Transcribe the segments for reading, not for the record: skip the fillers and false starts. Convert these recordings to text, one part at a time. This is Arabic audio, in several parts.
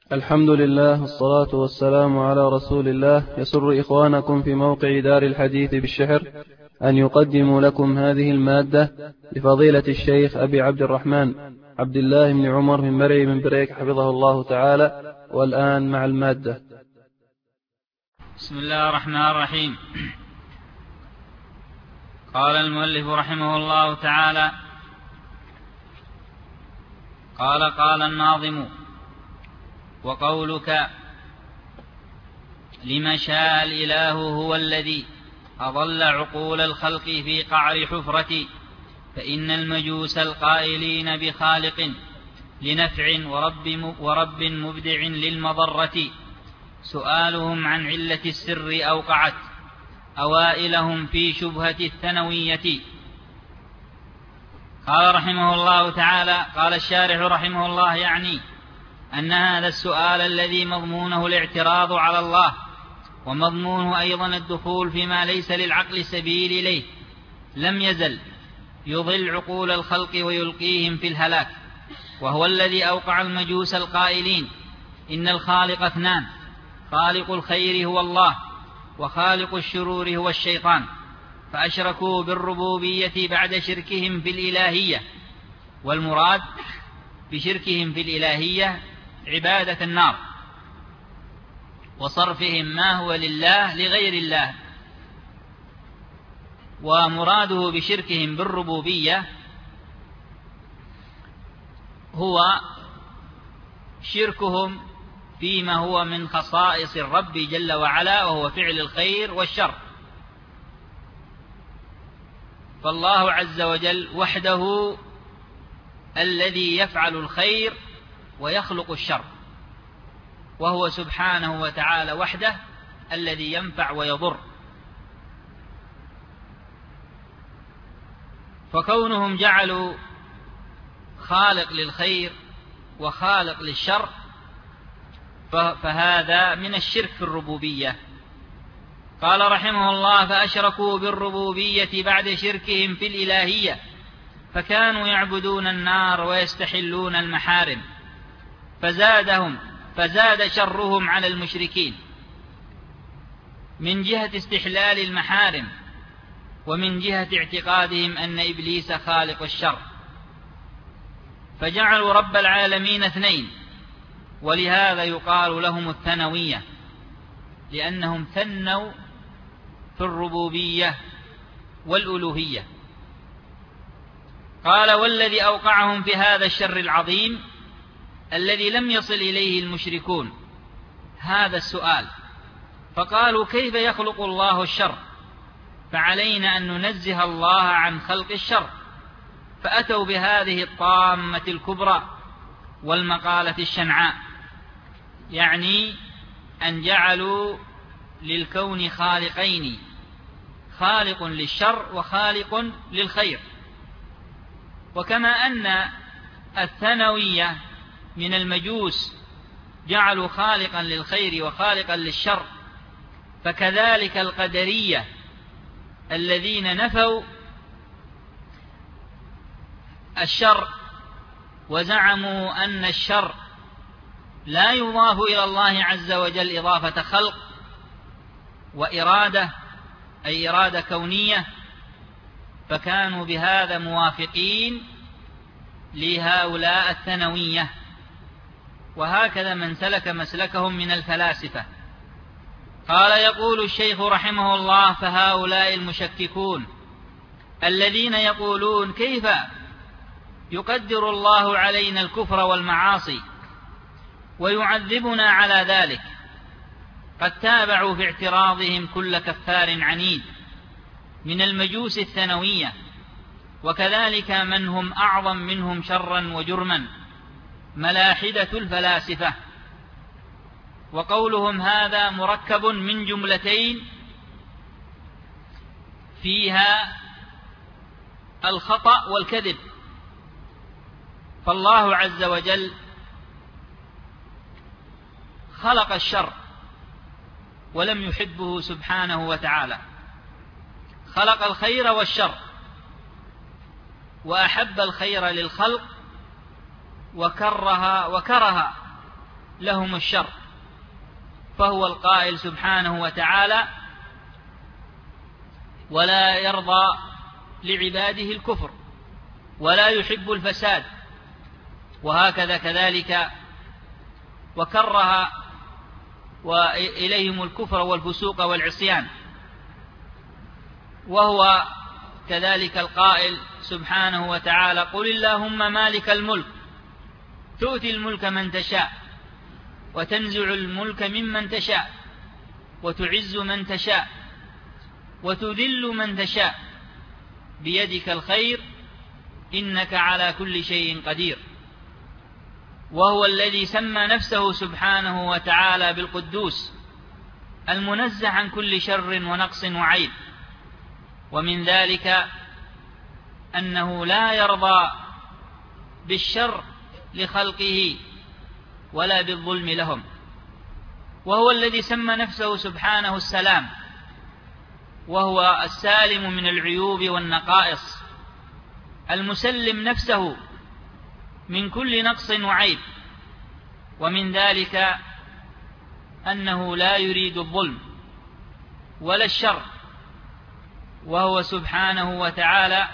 الحمد لله والصلاة والسلام على رسول الله. يسر إخوانكم في موقع دار الحديث بالشحر أن يقدموا لكم هذه المادة لفضيلة الشيخ أبي عبد الرحمن عبد الله بن عمر من مرعي من بريك حفظه الله تعالى. والآن مع المادة. بسم الله الرحمن الرحيم. قال المؤلف رحمه الله تعالى: قال الناظم: وقولك لما شاء الإله هو الذي أضل عقول الخلق في قعر حفرة، فإن المجوس القائلين بخالق لنفع ورب مبدع للمضرة، سؤالهم عن علة السر أوقعت أوائلهم في شبهة الثانوية. قال رحمه الله تعالى: قال الشارح رحمه الله يعني أن هذا السؤال الذي مضمونه الاعتراض على الله ومضمونه أيضا الدخول فيما ليس للعقل سبيل إليه لم يزل يضل عقول الخلق ويلقيهم في الهلاك، وهو الذي أوقع المجوس القائلين إن الخالق اثنان: خالق الخير هو الله وخالق الشرور هو الشيطان، فأشركوا بالربوبية بعد شركهم في الإلهية. والمراد بشركهم في الإلهية عبادة النار وصرفهم ما هو لله لغير الله، ومراده بشركهم بالربوبية هو شركهم فيما هو من خصائص الرب جل وعلا، وهو فعل الخير والشر. فالله عز وجل وحده الذي يفعل الخير ويخلق الشر، وهو سبحانه وتعالى وحده الذي ينفع ويضر. فكونهم جعلوا خالق للخير وخالق للشر فهذا من الشرك في الربوبية. قال رحمه الله: فأشركوا بالربوبية بعد شركهم في الإلهية، فكانوا يعبدون النار ويستحلون المحارم، فزاد شرهم على المشركين من جهة استحلال المحارم، ومن جهة اعتقادهم أن إبليس خالق الشر، فجعلوا رب العالمين اثنين، ولهذا يقال لهم الثانوية، لأنهم ثنوا في الربوبية والألوهية. قال: والذي أوقعهم في هذا الشر العظيم الذي لم يصل إليه المشركون هذا السؤال، فقالوا: كيف يخلق الله الشر؟ فعلينا أن ننزه الله عن خلق الشر، فأتوا بهذه الطامة الكبرى والمقالة الشنعاء، يعني أن جعلوا للكون خالقين: خالق للشر وخالق للخير. وكما أن الثانوية من المجوس جعلوا خالقا للخير وخالقا للشر، فكذلك القدرية الذين نفوا الشر وزعموا أن الشر لا يضاف إلى الله عز وجل إضافة خلق وإرادة، أي إرادة كونية، فكانوا بهذا موافقين لهؤلاء الثانوية. وهكذا من سلك مسلكهم من الفلاسفة. قال: يقول الشيخ رحمه الله: فهؤلاء المشككون الذين يقولون كيف يقدر الله علينا الكفر والمعاصي ويعذبنا على ذلك، قد تابعوا في اعتراضهم كل كفار عنيد من المجوس الثانوية، وكذلك من هم أعظم منهم شرا وجرما ملاحدة الفلاسفة. وقولهم هذا مركب من جملتين فيها الخطأ والكذب. فالله عز وجل خلق الشر ولم يحبه سبحانه وتعالى، خلق الخير والشر وأحب الخير للخلق وكره لهم الشر، فهو القائل سبحانه وتعالى: ولا يرضى لعباده الكفر ولا يحب الفساد، وهكذا كذلك وكره إليهم الكفر والفسوق والعصيان. وهو كذلك القائل سبحانه وتعالى: قل اللهم مالك الملك تؤتي الملك من تشاء وتنزع الملك ممن تشاء وتعز من تشاء وتذل من تشاء بيدك الخير إنك على كل شيء قدير. وهو الذي سمى نفسه سبحانه وتعالى بالقدوس المنزه عن كل شر ونقص وعيب، ومن ذلك أنه لا يرضى بالشر لخلقه ولا بالظلم لهم. وهو الذي سمى نفسه سبحانه السلام، وهو السالم من العيوب والنقائص، المسلم نفسه من كل نقص وعيب، ومن ذلك أنه لا يريد الظلم ولا الشر، وهو سبحانه وتعالى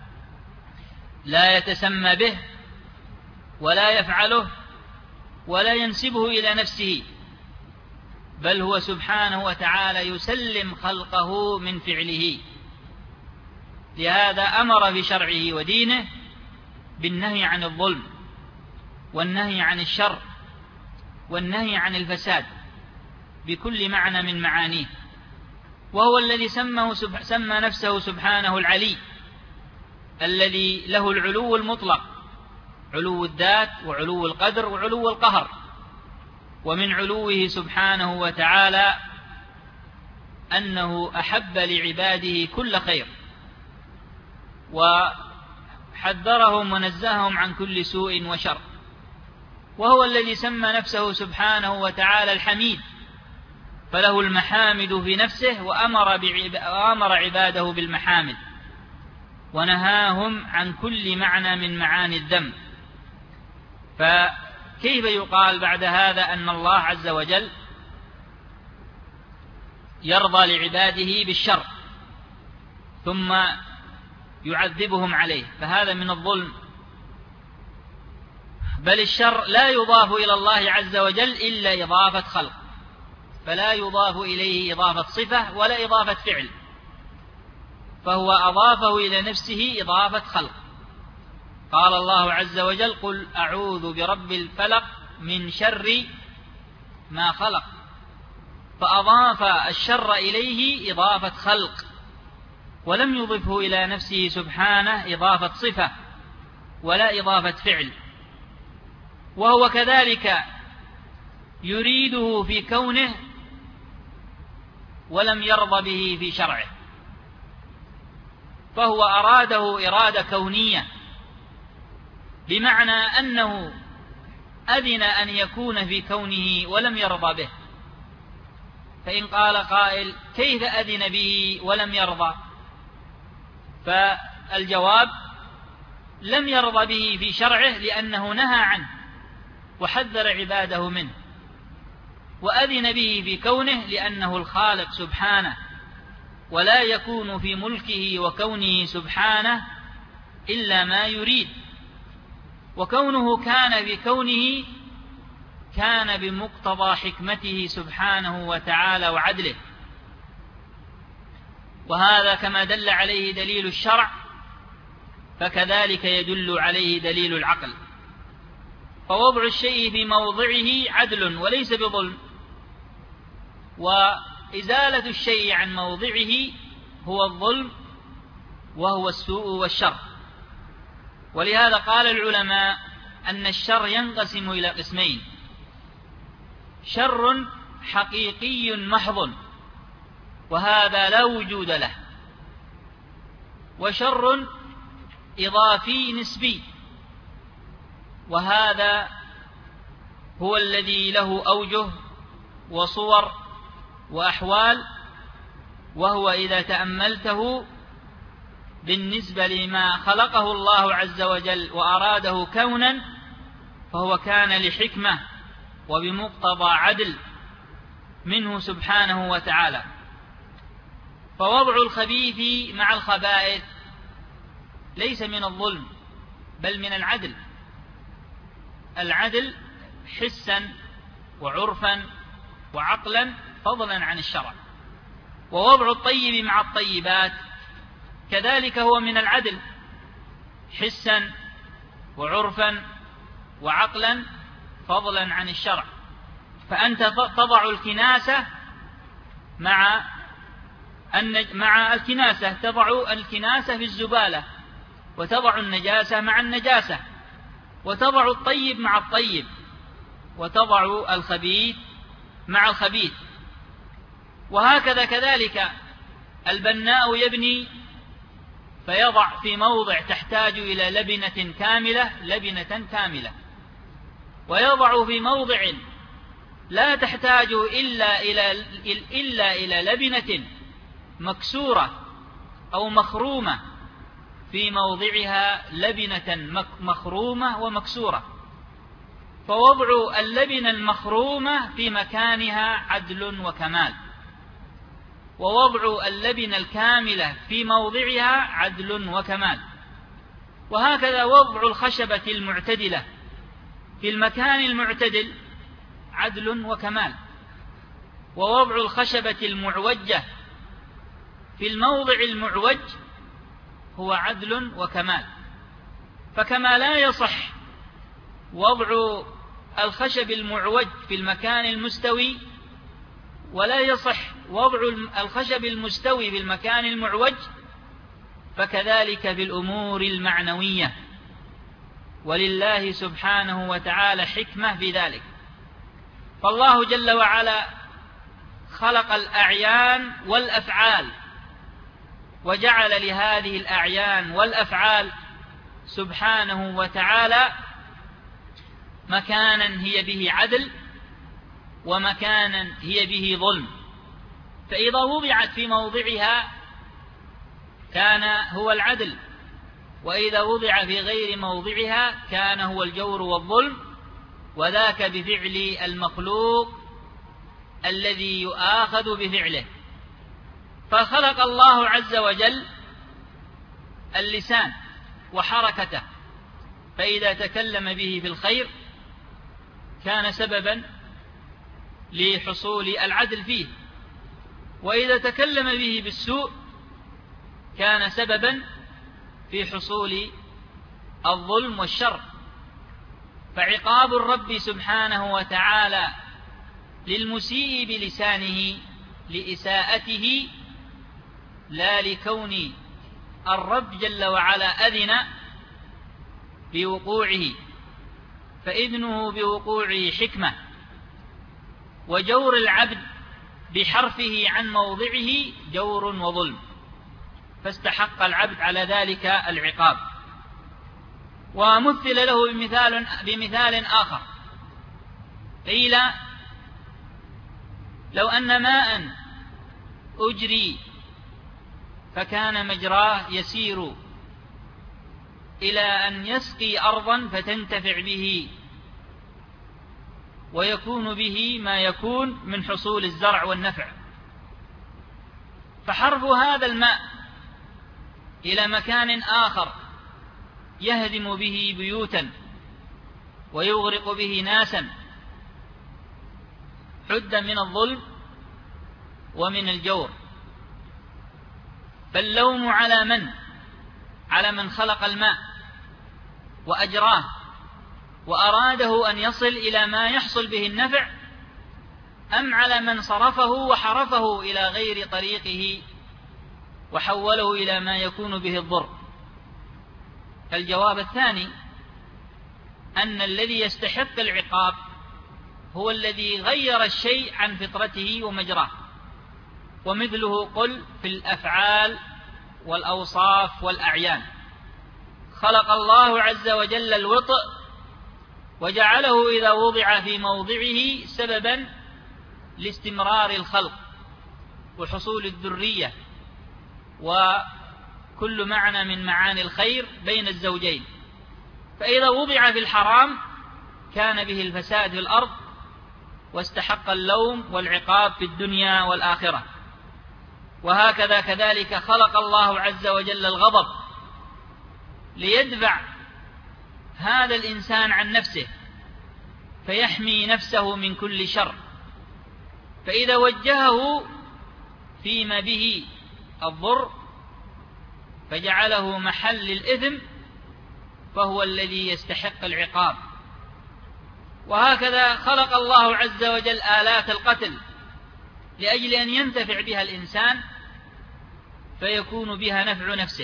لا يتسمى به ولا يفعله ولا ينسبه إلى نفسه، بل هو سبحانه وتعالى يسلم خلقه من فعله. لهذا أمر بشرعه ودينه بالنهي عن الظلم والنهي عن الشر والنهي عن الفساد بكل معنى من معانيه. وهو الذي سمى نفسه سبحانه العلي، الذي له العلو المطلق، علو الذات وعلو القدر وعلو القهر. ومن علوه سبحانه وتعالى أنه أحب لعباده كل خير وحذرهم ونزههم عن كل سوء وشر. وهو الذي سمى نفسه سبحانه وتعالى الحميد، فله المحامد في نفسه وأمر عباده بالمحامد ونهاهم عن كل معنى من معاني الذم. فكيف يقال بعد هذا أن الله عز وجل يرضى لعباده بالشر ثم يعذبهم عليه؟ فهذا من الظلم. بل الشر لا يضاف إلى الله عز وجل إلا إضافة خلق، فلا يضاف إليه إضافة صفة ولا إضافة فعل، فهو أضافه إلى نفسه إضافة خلق. قال الله عز وجل: قل أعوذ برب الفلق من شر ما خلق، فأضاف الشر إليه إضافة خلق ولم يضفه إلى نفسه سبحانه إضافة صفة ولا إضافة فعل. وهو كذلك يريده في كونه ولم يرضى به في شرعه، فهو أراده إرادة كونية، بمعنى أنه أذن أن يكون في كونه ولم يرضى به. فإن قال قائل: كيف أذن به ولم يرضى؟ فالجواب: لم يرضى به في شرعه لأنه نهى عنه وحذر عباده منه، وأذن به في كونه لأنه الخالق سبحانه، ولا يكون في ملكه وكونه سبحانه إلا ما يريد، وكونه كان بكونه كان بمقتضى حكمته سبحانه وتعالى وعدله. وهذا كما دل عليه دليل الشرع فكذلك يدل عليه دليل العقل. فوضع الشيء في موضعه عدل وليس بظلم، وإزالة الشيء عن موضعه هو الظلم وهو السوء والشر. ولهذا قال العلماء أن الشر ينقسم إلى قسمين: شر حقيقي محض وهذا لا وجود له، وشر إضافي نسبي، وهذا هو الذي له أوجه وصور وأحوال، وهو إذا تأملته بالنسبة لما خلقه الله عز وجل وأراده كونا فهو كان لحكمة وبمقتضى عدل منه سبحانه وتعالى. فوضع الخبيث مع الخبائث ليس من الظلم بل من العدل، العدل حسا وعرفا وعقلا فضلا عن الشرع. ووضع الطيب مع الطيبات كذلك هو من العدل حسا وعرفا وعقلا فضلا عن الشرع. فأنت تضع الكناسة مع الكناسة، تضع الكناسة في الزبالة، وتضع النجاسة مع النجاسة، وتضع الطيب مع الطيب، وتضع الخبيث مع الخبيث. وهكذا كذلك البناء يبني فيضع في موضع تحتاج إلى لبنة كاملة، ويضع في موضع لا تحتاج إلا إلى لبنة مكسورة أو مخرومة في موضعها لبنة مخرومة ومكسورة. فوضع اللبنة المخرومة في مكانها عدل وكمال، ووضع اللبنة الكاملة في موضعها عدل وكمال. وهكذا وضع الخشبة المعتدلة في المكان المعتدل عدل وكمال، ووضع الخشبة المعوجة في الموضع المعوج هو عدل وكمال. فكما لا يصح وضع الخشب المعوج في المكان المستوي، ولا يصح وضع الخشب المستوي في المكان المعوج، فكذلك بالأمور المعنوية. ولله سبحانه وتعالى حكمة في ذلك. فالله جل وعلا خلق الأعيان والأفعال، وجعل لهذه الأعيان والأفعال سبحانه وتعالى مكانا هي به عدل، ومكانا هي به ظلم. فإذا وضعت في موضعها كان هو العدل، وإذا وضع في غير موضعها كان هو الجور والظلم، وذاك بفعل المخلوق الذي يؤاخذ بفعله. فخلق الله عز وجل اللسان وحركته، فإذا تكلم به في الخير كان سببا لحصول العدل فيه، وإذا تكلم به بالسوء كان سببا في حصول الظلم والشر. فعقاب الرب سبحانه وتعالى للمسيء بلسانه لإساءته لا لكون الرب جل وعلا أذن بوقوعه، فإذنه بوقوعه حكمة. وجور العبد بحرفه عن موضعه جور وظلم، فاستحق العبد على ذلك العقاب. ومثل له بمثال آخر، قيل لو أن ماء أجري فكان مجراه يسير إلى أن يسقي أرضا فتنتفع به ويكون به ما يكون من حصول الزرع والنفع، فحرف هذا الماء إلى مكان آخر يهدم به بيوتا ويغرق به ناسا حد من الظلم ومن الجور. فاللوم على من خلق الماء وأجراه وأراده أن يصل إلى ما يحصل به النفع، أم على من صرفه وحرفه إلى غير طريقه وحوله إلى ما يكون به الضر؟ الجواب الثاني، أن الذي يستحق العقاب هو الذي غير الشيء عن فطرته ومجراه. ومثله قل في الأفعال والأوصاف والأعيان. خلق الله عز وجل الوطء وجعله إذا وضع في موضعه سببا لاستمرار الخلق وحصول الذرية وكل معنى من معاني الخير بين الزوجين. فإذا وضع في الحرام كان به الفساد في الأرض واستحق اللوم والعقاب في الدنيا والآخرة. وهكذا كذلك خلق الله عز وجل الغضب ليدفع هذا الإنسان عن نفسه فيحمي نفسه من كل شر، فإذا وجهه فيما به الضر فجعله محل الإثم فهو الذي يستحق العقاب. وهكذا خلق الله عز وجل آلات القتل لأجل أن ينتفع بها الإنسان فيكون بها نفع نفسه،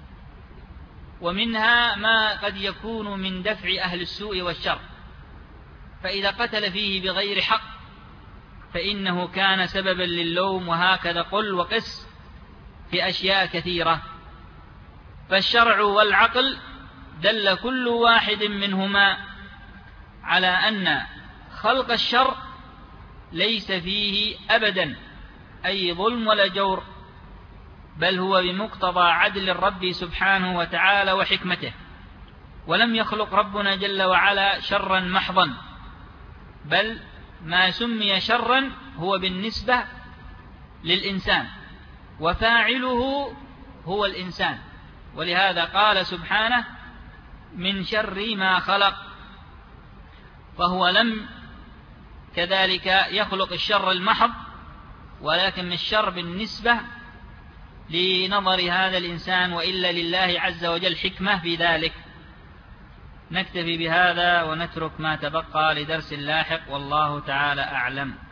ومنها ما قد يكون من دفع أهل السوء والشر، فإذا قتل فيه بغير حق فإنه كان سببا للوم. وهكذا قل وقس في أشياء كثيرة. فالشرع والعقل دل كل واحد منهما على أن خلق الشر ليس فيه أبدا أي ظلم ولا جور، بل هو بمقتضى عدل الرب سبحانه وتعالى وحكمته، ولم يخلق ربنا جل وعلا شرا محضا، بل ما سمي شرا هو بالنسبة للإنسان وفاعله هو الإنسان. ولهذا قال سبحانه من شر ما خلق، فهو لم كذلك يخلق الشر المحض، ولكن الشر بالنسبة لنظر هذا الإنسان، وإلا لله عز وجل حكمة في ذلك. نكتفي بهذا ونترك ما تبقى لدرس لاحق، والله تعالى أعلم.